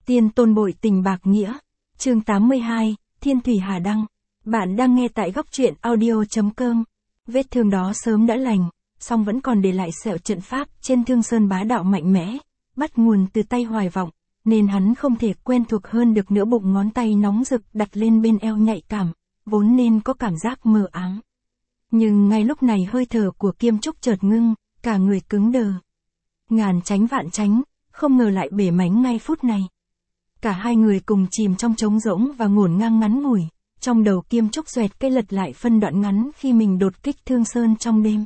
Tiên tôn bội tình bạc nghĩa. Chương 82, Thiên thủy hà đăng. Bạn đang nghe tại góc truyện audio.com. Vết thương đó sớm đã lành, song vẫn còn để lại sẹo trận pháp trên thương sơn bá đạo mạnh mẽ, bắt nguồn từ tay Hoài Vọng, nên hắn không thể quen thuộc hơn được nữa. Bụng ngón tay nóng rực đặt lên bên eo nhạy cảm, vốn nên có cảm giác mờ ám. Nhưng ngay lúc này hơi thở của Kiêm Trúc chợt ngưng, cả người cứng đờ. Ngàn tránh vạn tránh, không ngờ lại bể mánh ngay phút này. Cả hai người cùng chìm trong trống rỗng và ngổn ngang ngắn ngủi, trong đầu Kiêm Trúc xoẹt cây lật lại phân đoạn ngắn khi mình đột kích Thương Sơn trong đêm.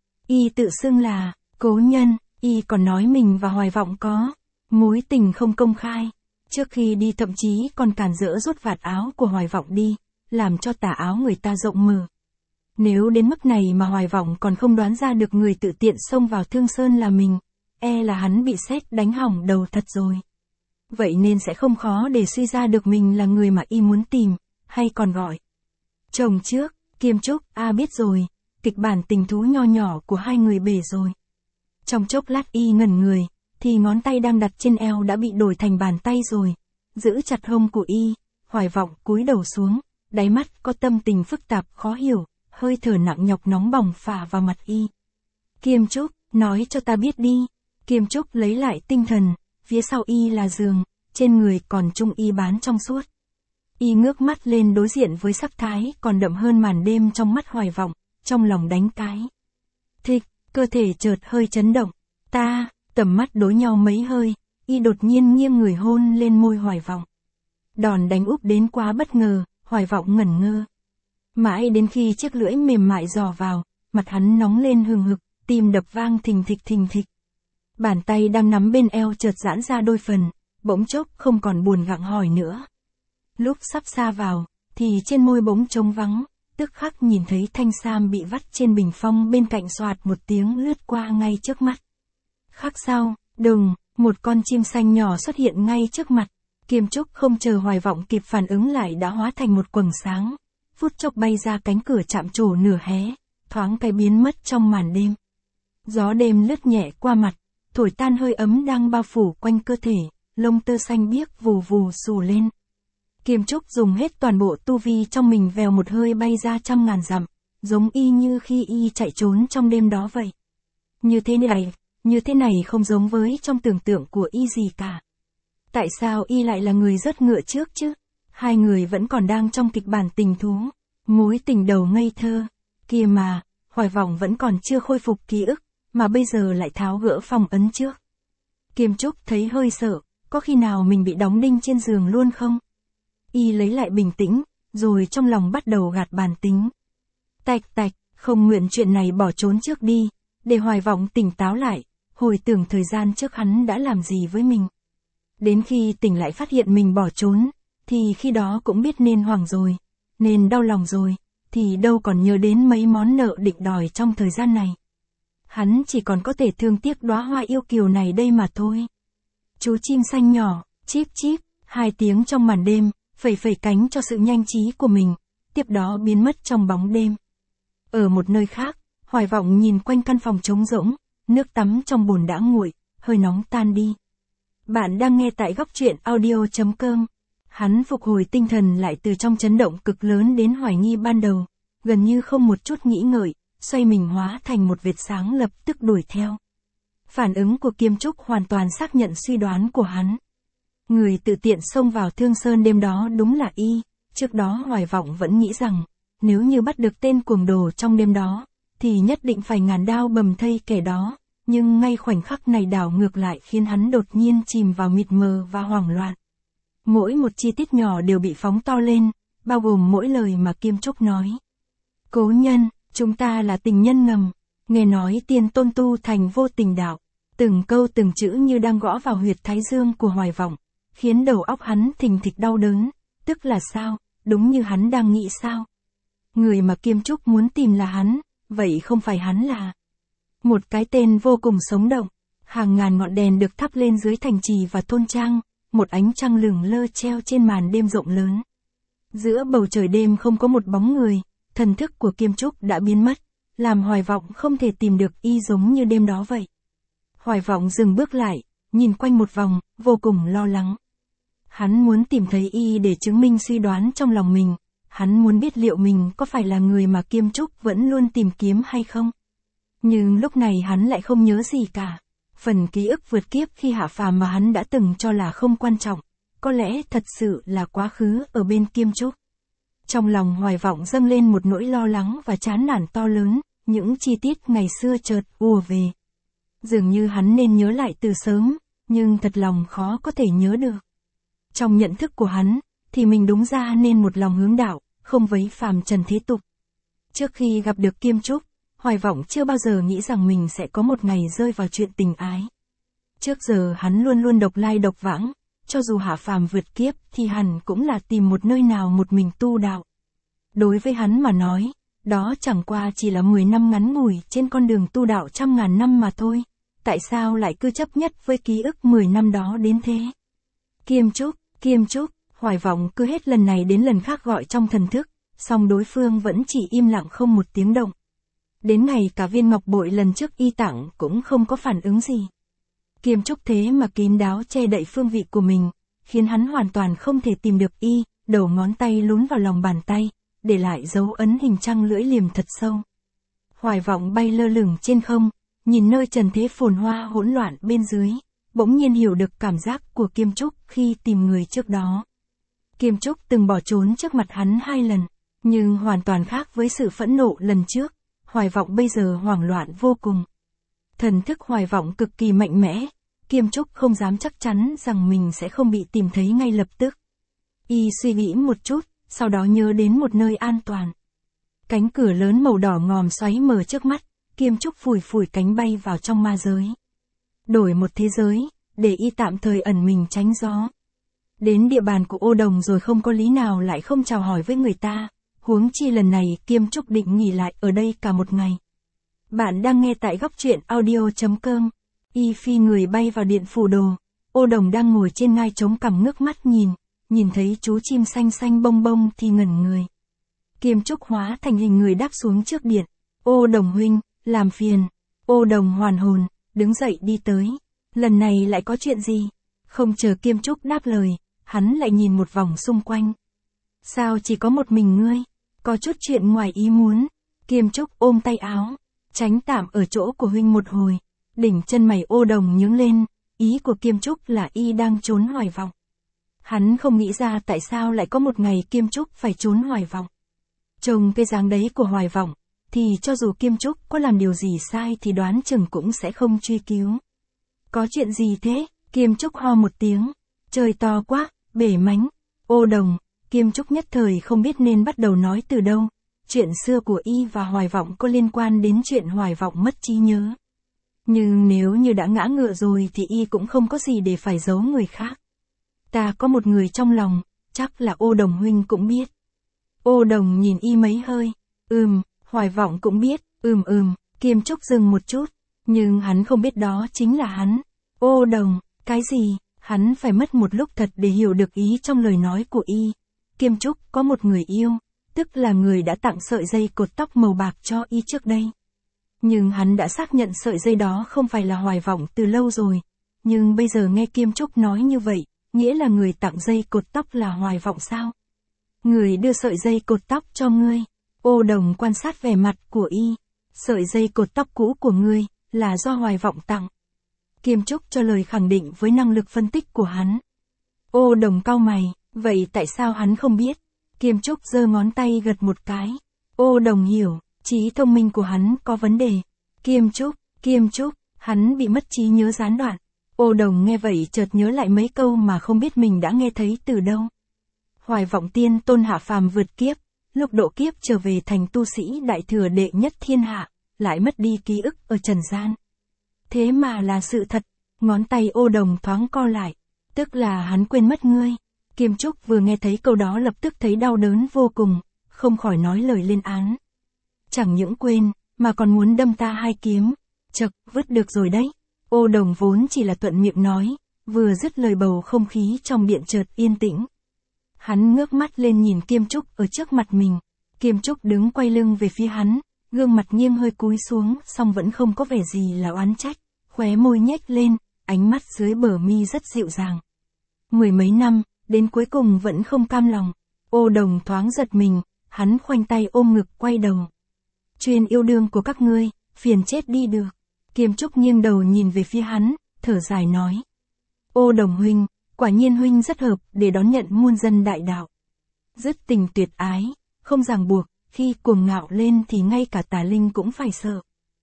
Y tự xưng là cố nhân, Y còn nói mình và Hoài Vọng có mối tình không công khai. Trước khi đi thậm chí còn cản rỡ rút vạt áo của Hoài Vọng đi, làm cho tà áo người ta rộng mở. Nếu đến mức này mà Hoài Vọng còn không đoán ra được người tự tiện xông vào Thương Sơn là mình, e là hắn bị sét đánh hỏng đầu thật rồi. Vậy nên sẽ không khó để suy ra được mình là người mà Y muốn tìm, hay còn gọi chồng trước. Kiêm Trúc, biết rồi, kịch bản tình thú nho nhỏ của hai người bể rồi. Trong chốc lát Y ngẩn người, thì ngón tay đang đặt trên eo đã bị đổi thành bàn tay rồi, giữ chặt hông của Y. Hoài Vọng cúi đầu xuống, đáy mắt có tâm tình phức tạp khó hiểu, hơi thở nặng nhọc nóng bỏng phả vào mặt Y. Kiêm Trúc, nói cho ta biết đi. Kiêm Trúc lấy lại tinh thần, phía sau Y là giường, trên người còn trung y bán trong suốt. Y ngước mắt lên đối diện với sắc thái còn đậm hơn màn đêm trong mắt Hoài Vọng, trong lòng đánh cái thịch, cơ thể chợt hơi chấn động. Tầm mắt đối nhau mấy hơi, Y đột nhiên nghiêng người hôn lên môi Hoài Vọng. Đòn đánh úp đến quá bất ngờ, Hoài Vọng ngẩn ngơ. Mãi đến khi chiếc lưỡi mềm mại dò vào, mặt hắn nóng lên hừng hực, tim đập vang thình thịch. Bàn tay đang nắm bên eo chợt giãn ra đôi phần, bỗng chốc không còn buồn gặng hỏi nữa. Lúc sắp xa vào, thì trên môi bỗng trống vắng, tức khắc nhìn thấy thanh sam bị vắt trên bình phong bên cạnh xoạt một tiếng lướt qua ngay trước mắt. Khắc sau, đùng, một con chim xanh nhỏ xuất hiện ngay trước mặt. Kiêm Trúc không chờ Hoài Vọng kịp phản ứng lại đã hóa thành một quầng sáng, phút chốc bay ra cánh cửa chạm trổ nửa hé, thoáng cái biến mất trong màn đêm. Gió đêm lướt nhẹ qua mặt, thổi tan hơi ấm đang bao phủ quanh cơ thể, lông tơ xanh biếc vù vù xù lên. Kiêm Trúc dùng hết toàn bộ tu vi trong mình vèo một hơi bay ra trăm ngàn dặm, giống y như khi Y chạy trốn trong đêm đó vậy. Như thế này không giống với trong tưởng tượng của Y gì cả. Tại sao Y lại là người rớt ngựa trước chứ? Hai người vẫn còn đang trong kịch bản tình thú, mối tình đầu ngây thơ. Kia mà, Hoài Vọng vẫn còn chưa khôi phục ký ức, mà bây giờ lại tháo gỡ phong ấn trước. Kiêm Trúc thấy hơi sợ, có khi nào mình bị đóng đinh trên giường luôn không? Y lấy lại bình tĩnh, rồi trong lòng bắt đầu gạt bàn tính. Tạch, không nguyện chuyện này bỏ trốn trước đi, để Hoài Vọng tỉnh táo lại, hồi tưởng thời gian trước hắn đã làm gì với mình. Đến khi tỉnh lại phát hiện mình bỏ trốn, thì khi đó cũng biết nên hoảng rồi, nên đau lòng rồi, thì đâu còn nhớ đến mấy món nợ định đòi trong thời gian này. Hắn chỉ còn có thể thương tiếc đóa hoa yêu kiều này đây mà thôi. Chú chim xanh nhỏ, chíp chíp, 2 tiếng trong màn đêm, phẩy cánh cho sự nhanh trí của mình, tiếp đó biến mất trong bóng đêm. Ở một nơi khác, Hoài Vọng nhìn quanh căn phòng trống rỗng, nước tắm trong bồn đã nguội, hơi nóng tan đi. Bạn đang nghe tại góc truyện audio.com. Hắn phục hồi tinh thần lại từ trong chấn động cực lớn đến hoài nghi ban đầu, gần như không một chút nghĩ ngợi, xoay mình hóa thành một vệt sáng lập tức đuổi theo. Phản ứng của Kiêm Trúc hoàn toàn xác nhận suy đoán của hắn. Người tự tiện xông vào Thương Sơn đêm đó đúng là Y. Trước đó Hoài Vọng vẫn nghĩ rằng, nếu như bắt được tên cuồng đồ trong đêm đó, thì nhất định phải ngàn đao bầm thây kẻ đó. Nhưng ngay khoảnh khắc này đảo ngược lại khiến hắn đột nhiên chìm vào mịt mờ và hoảng loạn. Mỗi một chi tiết nhỏ đều bị phóng to lên, bao gồm mỗi lời mà Kiêm Trúc nói. Cố nhân, chúng ta là tình nhân ngầm, nghe nói tiên tôn tu thành vô tình đạo. Từng câu từng chữ như đang gõ vào huyệt thái dương của Hoài Vọng, khiến đầu óc hắn thình thịch đau đớn. Tức là sao, đúng như hắn đang nghĩ sao? Người mà Kiêm Trúc muốn tìm là hắn, vậy không phải hắn là một cái tên vô cùng sống động. Hàng ngàn ngọn đèn được thắp lên dưới thành trì và thôn trang, một ánh trăng lửng lơ treo trên màn đêm rộng lớn. Giữa bầu trời đêm không có một bóng người, thần thức của Kiêm Trúc đã biến mất, làm Hoài Vọng không thể tìm được Y giống như đêm đó vậy. Hoài Vọng dừng bước lại, nhìn quanh một vòng, vô cùng lo lắng. Hắn muốn tìm thấy y để chứng minh suy đoán trong lòng mình, hắn muốn biết liệu mình có phải là người mà Kiêm Trúc vẫn luôn tìm kiếm hay không. Nhưng lúc này hắn lại không nhớ gì cả. Phần ký ức vượt kiếp khi hạ phàm mà hắn đã từng cho là không quan trọng, có lẽ thật sự là quá khứ ở bên Kiêm Trúc. Trong lòng Hoài Vọng dâng lên một nỗi lo lắng và chán nản to lớn, những chi tiết ngày xưa chợt ùa về. Dường như hắn nên nhớ lại từ sớm, nhưng thật lòng khó có thể nhớ được. Trong nhận thức của hắn, thì mình đúng ra nên một lòng hướng đạo, không vấy phàm trần thế tục. Trước khi gặp được Kiêm Trúc, Hoài Vọng chưa bao giờ nghĩ rằng mình sẽ có một ngày rơi vào chuyện tình ái. Trước giờ hắn luôn luôn độc lai độc vãng, cho dù hạ phàm vượt kiếp thì hẳn cũng là tìm một nơi nào một mình tu đạo. Đối với hắn mà nói, đó chẳng qua chỉ là 10 năm ngắn ngủi trên con đường tu đạo trăm ngàn năm mà thôi. Tại sao lại cứ chấp nhất với ký ức 10 năm đó đến thế? Kiêm Trúc, Hoài Vọng cứ hết lần này đến lần khác gọi trong thần thức, song đối phương vẫn chỉ im lặng không một tiếng động. Đến ngày cả viên ngọc bội lần trước y tặng cũng không có phản ứng gì. Kiêm Trúc thế mà kín đáo che đậy phương vị của mình, khiến hắn hoàn toàn không thể tìm được y, đầu ngón tay lún vào lòng bàn tay, để lại dấu ấn hình trăng lưỡi liềm thật sâu. Hoài Vọng bay lơ lửng trên không, nhìn nơi trần thế phồn hoa hỗn loạn bên dưới, bỗng nhiên hiểu được cảm giác của Kiêm Trúc khi tìm người trước đó. Kiêm Trúc từng bỏ trốn trước mặt hắn 2 lần, nhưng hoàn toàn khác với sự phẫn nộ lần trước. Hoài Vọng bây giờ hoảng loạn vô cùng. Thần thức Hoài Vọng cực kỳ mạnh mẽ, Kiêm Trúc không dám chắc chắn rằng mình sẽ không bị tìm thấy ngay lập tức. Y suy nghĩ một chút, sau đó nhớ đến một nơi an toàn. Cánh cửa lớn màu đỏ ngòm xoáy mở trước mắt, Kiêm Trúc phủi phủi cánh bay vào trong ma giới. Đổi một thế giới, để y tạm thời ẩn mình tránh gió. Đến địa bàn của Ô Đồng rồi không có lý nào lại không chào hỏi với người ta. Huống chi lần này Kiêm Trúc định nghỉ lại ở đây cả một ngày. Bạn đang nghe tại góc truyện audio.com. Y phi người bay vào điện phủ đồ. Ô Đồng đang ngồi trên ngai trống cằm ngước mắt nhìn thấy chú chim xanh xanh bông bông thì ngẩn người. Kiêm Trúc hóa thành hình người đáp xuống trước điện. Ô Đồng huynh, làm phiền. Ô Đồng hoàn hồn, đứng dậy đi tới. Lần này lại có chuyện gì? Không chờ Kiêm Trúc đáp lời, hắn lại nhìn một vòng xung quanh. Sao chỉ có một mình ngươi? Có chút chuyện ngoài ý muốn. Kiêm Trúc ôm tay áo, tránh tạm ở chỗ của huynh một hồi. Đỉnh chân mày Ô Đồng nhướng lên, ý của Kiêm Trúc là y đang trốn Hoài Vọng. Hắn không nghĩ ra tại sao lại có một ngày Kiêm Trúc phải trốn Hoài Vọng. Trông cái dáng đấy của Hoài Vọng, thì cho dù Kiêm Trúc có làm điều gì sai thì đoán chừng cũng sẽ không truy cứu. Có chuyện gì thế? Kiêm Trúc ho một tiếng. Trời to quá, bể mánh. Ô Đồng, Kiêm Trúc nhất thời không biết nên bắt đầu nói từ đâu. Chuyện xưa của y và Hoài Vọng có liên quan đến chuyện Hoài Vọng mất trí nhớ. Nhưng nếu như đã ngã ngựa rồi thì y cũng không có gì để phải giấu người khác. Ta có một người trong lòng, chắc là Ô Đồng huynh cũng biết. Ô Đồng nhìn y mấy hơi. Hoài Vọng cũng biết. Kiêm Trúc dừng một chút. Nhưng hắn không biết đó chính là hắn. Ô Đồng, cái gì? Hắn phải mất một lúc thật để hiểu được ý trong lời nói của y. Kiêm Trúc có một người yêu, tức là người đã tặng sợi dây cột tóc màu bạc cho y trước đây. Nhưng hắn đã xác nhận sợi dây đó không phải là Hoài Vọng từ lâu rồi. Nhưng bây giờ nghe Kiêm Trúc nói như vậy, nghĩa là người tặng dây cột tóc là Hoài Vọng sao? Người đưa sợi dây cột tóc cho ngươi. Ô Đồng quan sát vẻ mặt của y. Sợi dây cột tóc cũ của ngươi, là do Hoài Vọng tặng. Kiêm Trúc cho lời khẳng định với năng lực phân tích của hắn. Ô Đồng cau mày, vậy tại sao hắn không biết? Kiêm Trúc giơ ngón tay gật một cái. Ô Đồng hiểu, trí thông minh của hắn có vấn đề. Kiêm Trúc, hắn bị mất trí nhớ gián đoạn. Ô Đồng nghe vậy chợt nhớ lại mấy câu mà không biết mình đã nghe thấy từ đâu. Hoài Vọng tiên tôn hạ phàm vượt kiếp, lúc độ kiếp trở về thành tu sĩ đại thừa đệ nhất thiên hạ, lại mất đi ký ức ở trần gian. Thế mà là sự thật, ngón tay Ô Đồng thoáng co lại, tức là hắn quên mất ngươi. Kiêm Trúc vừa nghe thấy câu đó lập tức thấy đau đớn vô cùng, không khỏi nói lời lên án. Chẳng những quên, mà còn muốn đâm ta 2 kiếm. Chậc, vứt được rồi đấy. Ô Đồng vốn chỉ là thuận miệng nói, vừa dứt lời bầu không khí trong điện chợt yên tĩnh. Hắn ngước mắt lên nhìn Kiêm Trúc ở trước mặt mình. Kiêm Trúc đứng quay lưng về phía hắn, gương mặt nghiêng hơi cúi xuống, song vẫn không có vẻ gì là oán trách, khóe môi nhếch lên, ánh mắt dưới bờ mi rất dịu dàng. 10 mấy năm, đến cuối cùng vẫn không cam lòng. Ô Đồng thoáng giật mình, hắn khoanh tay ôm ngực quay đầu. Chuyên yêu đương của các ngươi, phiền chết đi được. Kiêm Trúc nghiêng đầu nhìn về phía hắn, thở dài nói. Ô Đồng huynh, quả nhiên huynh rất hợp để đón nhận muôn dân đại đạo. Dứt tình tuyệt ái, không ràng buộc, khi cuồng ngạo lên thì ngay cả tà linh cũng phải sợ.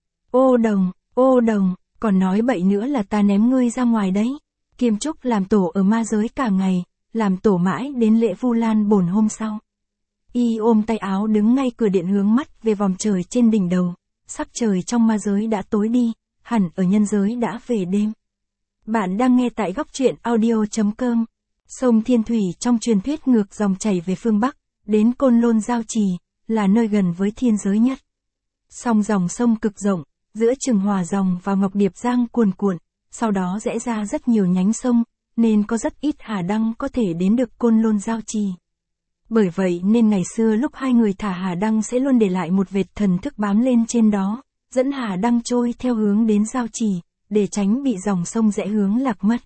Ô Đồng, còn nói bậy nữa là ta ném ngươi ra ngoài đấy. Kiêm Trúc làm tổ ở ma giới cả ngày, làm tổ mãi đến lễ Vu Lan bổn hôm sau. Y ôm tay áo đứng ngay cửa điện hướng mắt về vòm trời trên đỉnh đầu, sắc trời trong ma giới đã tối đi, hẳn ở nhân giới đã về đêm. Bạn đang nghe tại góc truyện audio.com. Sông Thiên Thủy trong truyền thuyết ngược dòng chảy về phương Bắc, đến Côn Lôn Giao Trì, là nơi gần với thiên giới nhất. Song dòng sông cực rộng, giữa Trường Hòa dòng và Ngọc Điệp Giang cuồn cuộn, sau đó rẽ ra rất nhiều nhánh sông, nên có rất ít hà đăng có thể đến được Côn Lôn Giao Trì. Bởi vậy nên ngày xưa lúc hai người thả hà đăng sẽ luôn để lại một vệt thần thức bám lên trên đó, dẫn hà đăng trôi theo hướng đến Giao Trì, để tránh bị dòng sông rẽ hướng lạc mất.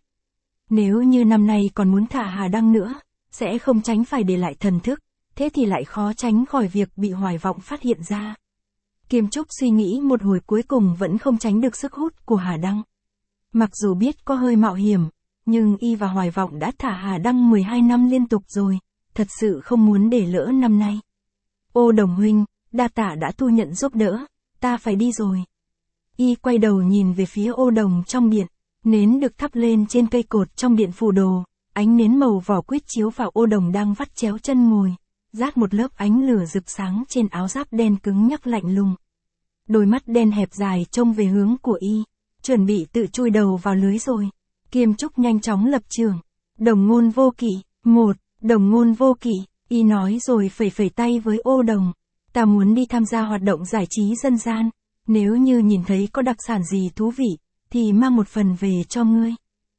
Nếu như năm nay còn muốn thả hà đăng nữa, sẽ không tránh phải để lại thần thức, thế thì lại khó tránh khỏi việc bị Hoài Vọng phát hiện ra. Kiêm Trúc suy nghĩ một hồi cuối cùng vẫn không tránh được sức hút của hà đăng. Mặc dù biết có hơi mạo hiểm, nhưng y và Hoài Vọng đã thả hà đăng 12 năm liên tục rồi, thật sự không muốn để lỡ năm nay. Ô Đồng huynh, đa tạ đã thu nhận giúp đỡ, ta phải đi rồi. Y quay đầu nhìn về phía Ô Đồng trong điện, nến được thắp lên trên cây cột trong điện phù đồ, ánh nến màu vỏ quýt chiếu vào Ô Đồng đang vắt chéo chân ngồi, rát một lớp ánh lửa rực sáng trên áo giáp đen cứng nhắc lạnh lùng. Đôi mắt đen hẹp dài trông về hướng của y, chuẩn bị tự chui đầu vào lưới rồi. Kiêm Trúc nhanh chóng lập trường. Đồng ngôn vô kỵ, đồng ngôn vô kỵ, y nói rồi phẩy phẩy tay với Ô Đồng. Ta muốn đi tham gia hoạt động giải trí dân gian, nếu như nhìn thấy có đặc sản gì thú vị, thì mang một phần về cho ngươi.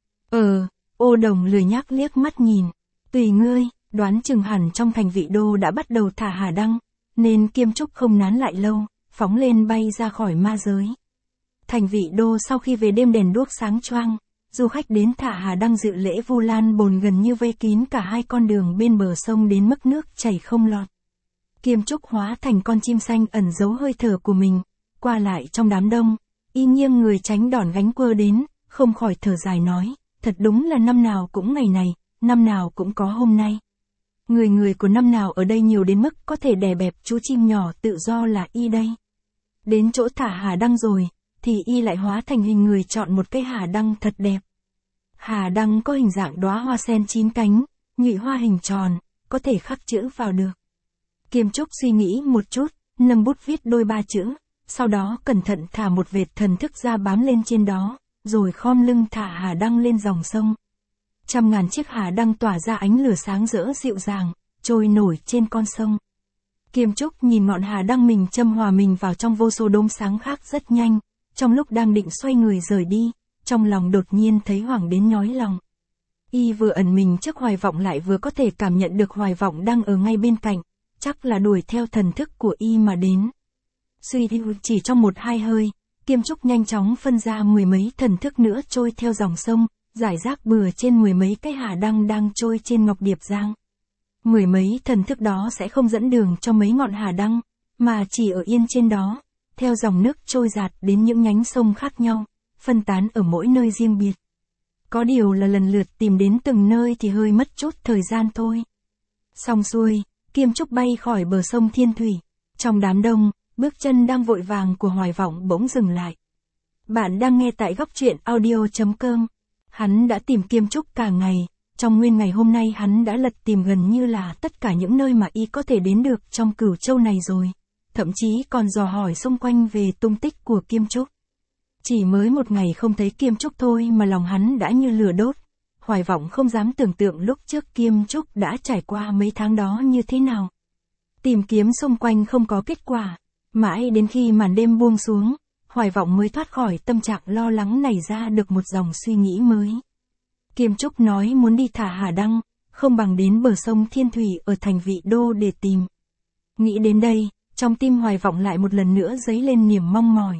Ô Đồng lười nhác liếc mắt nhìn. Tùy ngươi, đoán chừng hẳn trong thành Vị Đô đã bắt đầu thả hà đăng, nên Kiêm Trúc không nán lại lâu, phóng lên bay ra khỏi ma giới. Thành Vị Đô sau khi về đêm đèn đuốc sáng choang, du khách đến thả hà đăng dự lễ Vu Lan bồn gần như vây kín cả hai con đường bên bờ sông đến mức nước chảy không lọt. Kiêm Trúc hóa thành con chim xanh ẩn giấu hơi thở của mình, qua lại trong đám đông, y nghiêng người tránh đòn gánh quơ đến, không khỏi thở dài nói, thật đúng là năm nào cũng ngày này, năm nào cũng có hôm nay. Người của năm nào ở đây nhiều đến mức có thể đè bẹp chú chim nhỏ tự do là y đây. Đến chỗ thả hà đăng rồi, thì y lại hóa thành hình người chọn một cây hà đăng thật đẹp. Hà đăng có hình dạng đóa hoa sen 9 cánh, nhụy hoa hình tròn, có thể khắc chữ vào được. Kiêm Trúc suy nghĩ một chút, nâng bút viết đôi ba chữ, sau đó cẩn thận thả một vệt thần thức ra bám lên trên đó, rồi khom lưng thả hà đăng lên dòng sông. Trăm ngàn chiếc hà đăng tỏa ra ánh lửa sáng rỡ dịu dàng, trôi nổi trên con sông. Kiêm Trúc nhìn ngọn hà đăng mình châm hòa mình vào trong vô số đốm sáng khác rất nhanh, trong lúc đang định xoay người rời đi, trong lòng đột nhiên thấy hoảng đến nhói lòng. Y vừa ẩn mình trước Hoài Vọng lại vừa có thể cảm nhận được Hoài Vọng đang ở ngay bên cạnh, chắc là đuổi theo thần thức của y mà đến. Suy đi chỉ trong một hai hơi, Kiêm Trúc nhanh chóng phân ra mười mấy thần thức nữa trôi theo dòng sông, rải rác bừa trên mười mấy cái hà đăng đang trôi trên Ngọc Điệp Giang. Mười mấy thần thức đó sẽ không dẫn đường cho mấy ngọn hà đăng, mà chỉ ở yên trên đó, theo dòng nước trôi dạt đến những nhánh sông khác nhau, phân tán ở mỗi nơi riêng biệt. Có điều là lần lượt tìm đến từng nơi thì hơi mất chút thời gian thôi. Xong xuôi, Kiêm Trúc bay khỏi bờ sông Thiên Thủy. Trong đám đông, bước chân đang vội vàng của Hoài Vọng bỗng dừng lại. Bạn đang nghe tại góc truyện audio.com. Hắn đã tìm Kiêm Trúc cả ngày, trong nguyên ngày hôm nay hắn đã lật tìm gần như là tất cả những nơi mà y có thể đến được trong Cửu Châu này rồi, thậm chí còn dò hỏi xung quanh về tung tích của Kiêm Trúc. Chỉ mới một ngày không thấy Kiêm Trúc thôi mà lòng hắn đã như lửa đốt. Hoài Vọng không dám tưởng tượng lúc trước Kiêm Trúc đã trải qua mấy tháng đó như thế nào. Tìm kiếm xung quanh không có kết quả, mãi đến khi màn đêm buông xuống, Hoài Vọng mới thoát khỏi tâm trạng lo lắng nảy ra được một dòng suy nghĩ mới. Kiêm Trúc nói muốn đi thả hà đăng, không bằng đến bờ sông Thiên Thủy ở thành Vị Đô để tìm. Nghĩ đến đây, trong tim Hoài Vọng lại một lần nữa dấy lên niềm mong mỏi.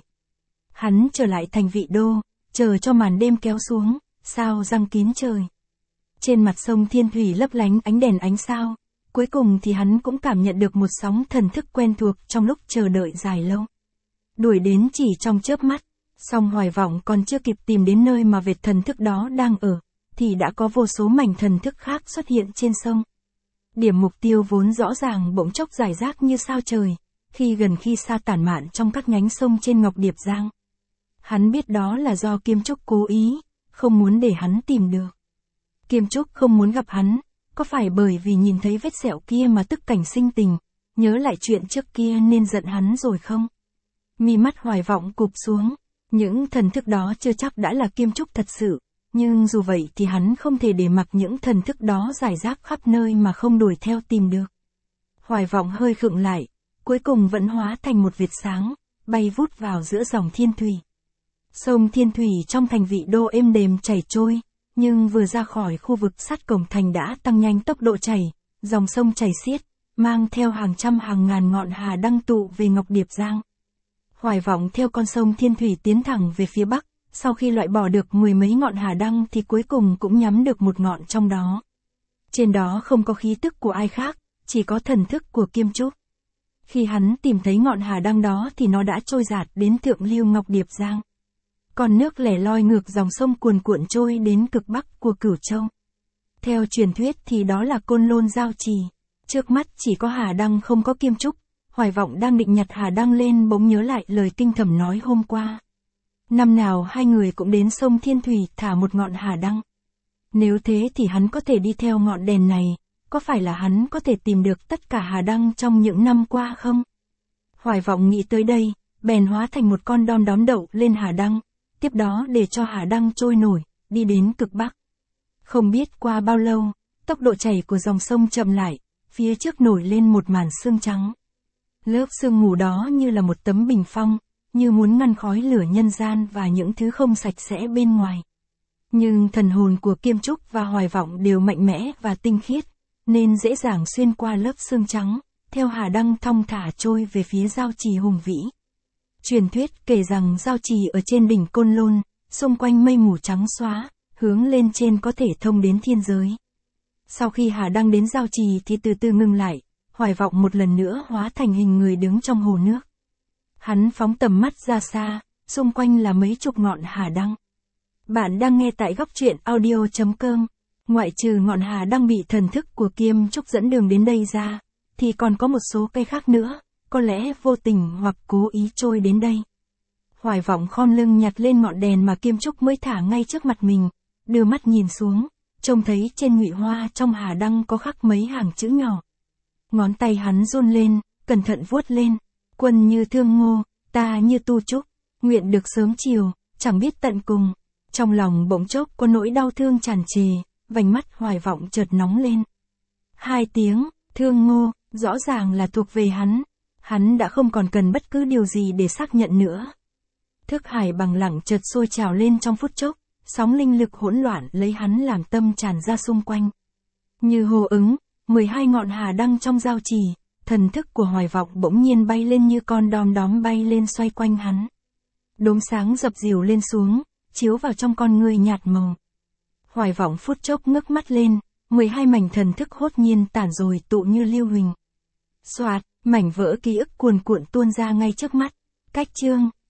Hắn trở lại thành Vị Đô, chờ cho màn đêm kéo xuống, sao răng kín trời. Trên mặt sông Thiên Thủy lấp lánh ánh đèn ánh sao. Cuối cùng thì hắn cũng cảm nhận được một sóng thần thức quen thuộc trong lúc chờ đợi dài lâu. Đuổi đến chỉ trong chớp mắt, song Hoài Vọng còn chưa kịp tìm đến nơi mà vệt thần thức đó đang ở, thì đã có vô số mảnh thần thức khác xuất hiện trên sông. Điểm mục tiêu vốn rõ ràng bỗng chốc rải rác như sao trời, khi gần khi xa tản mạn trong các nhánh sông trên Ngọc Điệp Giang. Hắn biết đó là do Kiêm Trúc cố ý, không muốn để hắn tìm được. Kiêm Trúc không muốn gặp hắn, có phải bởi vì nhìn thấy vết sẹo kia mà tức cảnh sinh tình, nhớ lại chuyện trước kia nên giận hắn rồi không? Mi mắt Hoài Vọng cụp xuống, những thần thức đó chưa chắc đã là Kiêm Trúc thật sự, nhưng dù vậy thì hắn không thể để mặc những thần thức đó rải rác khắp nơi mà không đuổi theo tìm được. Hoài Vọng hơi khựng lại, cuối cùng vẫn hóa thành một vệt sáng, bay vút vào giữa dòng Thiên Thủy. Sông Thiên Thủy trong thành Vị Đô êm đềm chảy trôi, nhưng vừa ra khỏi khu vực sát cổng thành đã tăng nhanh tốc độ chảy, dòng sông chảy xiết, mang theo hàng trăm hàng ngàn ngọn hà đăng tụ về Ngọc Điệp Giang. Hoài Vọng theo con sông Thiên Thủy tiến thẳng về phía bắc, sau khi loại bỏ được 10 mấy ngọn hà đăng thì cuối cùng cũng nhắm được một ngọn trong đó. Trên đó không có khí tức của ai khác, chỉ có thần thức của Kiêm Trúc. Khi hắn tìm thấy ngọn hà đăng đó thì nó đã trôi dạt đến thượng lưu Ngọc Điệp Giang. Còn nước lẻ loi ngược dòng sông cuồn cuộn trôi đến cực bắc của Cửu Châu. Theo truyền thuyết thì đó là Côn Lôn Giao Trì. Trước mắt chỉ có hà đăng không có Kiêm Trúc. Hoài Vọng đang định nhặt hà đăng lên bỗng nhớ lại lời Kinh Thẩm nói hôm qua. Năm nào hai người cũng đến sông Thiên Thủy thả một ngọn hà đăng. Nếu thế thì hắn có thể đi theo ngọn đèn này, có phải là hắn có thể tìm được tất cả hà đăng trong những năm qua không? Hoài Vọng nghĩ tới đây, bèn hóa thành một con đom đóm đậu lên hà đăng, tiếp đó để cho hà đăng trôi nổi, đi đến cực bắc. Không biết qua bao lâu, tốc độ chảy của dòng sông chậm lại, phía trước nổi lên một màn sương trắng. Lớp sương mù đó như là một tấm bình phong, như muốn ngăn khói lửa nhân gian và những thứ không sạch sẽ bên ngoài. Nhưng thần hồn của Kiêm Trúc và Hoài Vọng đều mạnh mẽ và tinh khiết, nên dễ dàng xuyên qua lớp sương trắng, theo hà đăng thong thả trôi về phía giao trì hùng vĩ. Truyền thuyết kể rằng giao trì ở trên đỉnh Côn Lôn, xung quanh mây mù trắng xóa, hướng lên trên có thể thông đến thiên giới. Sau khi hà đăng đến giao trì thì từ từ ngừng lại, Hoài Vọng một lần nữa hóa thành hình người đứng trong hồ nước. Hắn phóng tầm mắt ra xa, xung quanh là mấy chục ngọn hà đăng. Bạn đang nghe tại góc truyện audio.com. Ngoại trừ ngọn hà đăng bị thần thức của Kiêm Trúc dẫn đường đến đây ra, thì còn có một số cây khác nữa, có lẽ vô tình hoặc cố ý trôi đến đây. Hoài Vọng khom lưng nhặt lên ngọn đèn mà Kiêm Trúc mới thả ngay trước mặt mình, đưa mắt nhìn xuống, trông thấy trên ngụy hoa trong hà đăng có khắc mấy hàng chữ nhỏ. Ngón tay hắn run lên, cẩn thận vuốt lên. Quân như Thương Ngô, ta như Tu Trúc, nguyện được sớm chiều, chẳng biết tận cùng. Trong lòng bỗng chốc có nỗi đau thương tràn trề, vành mắt Hoài Vọng chợt nóng lên. Hai tiếng, Thương Ngô, rõ ràng là thuộc về hắn. Hắn đã không còn cần bất cứ điều gì để xác nhận nữa. Thức hải bằng lẳng chợt sôi trào lên trong phút chốc, sóng linh lực hỗn loạn lấy hắn làm tâm tràn ra xung quanh. Như hô ứng, 12 ngọn hà đăng trong giao trì, thần thức của Hoài Vọng bỗng nhiên bay lên như con đom đóm bay lên xoay quanh hắn. Đốm sáng dập dìu lên xuống, chiếu vào trong con ngươi nhạt màu. Hoài Vọng phút chốc ngước mắt lên, 12 mảnh thần thức hốt nhiên tản rồi tụ như lưu huỳnh. Xoạt, mảnh vỡ ký ức cuồn cuộn tuôn ra ngay trước mắt. Cách chương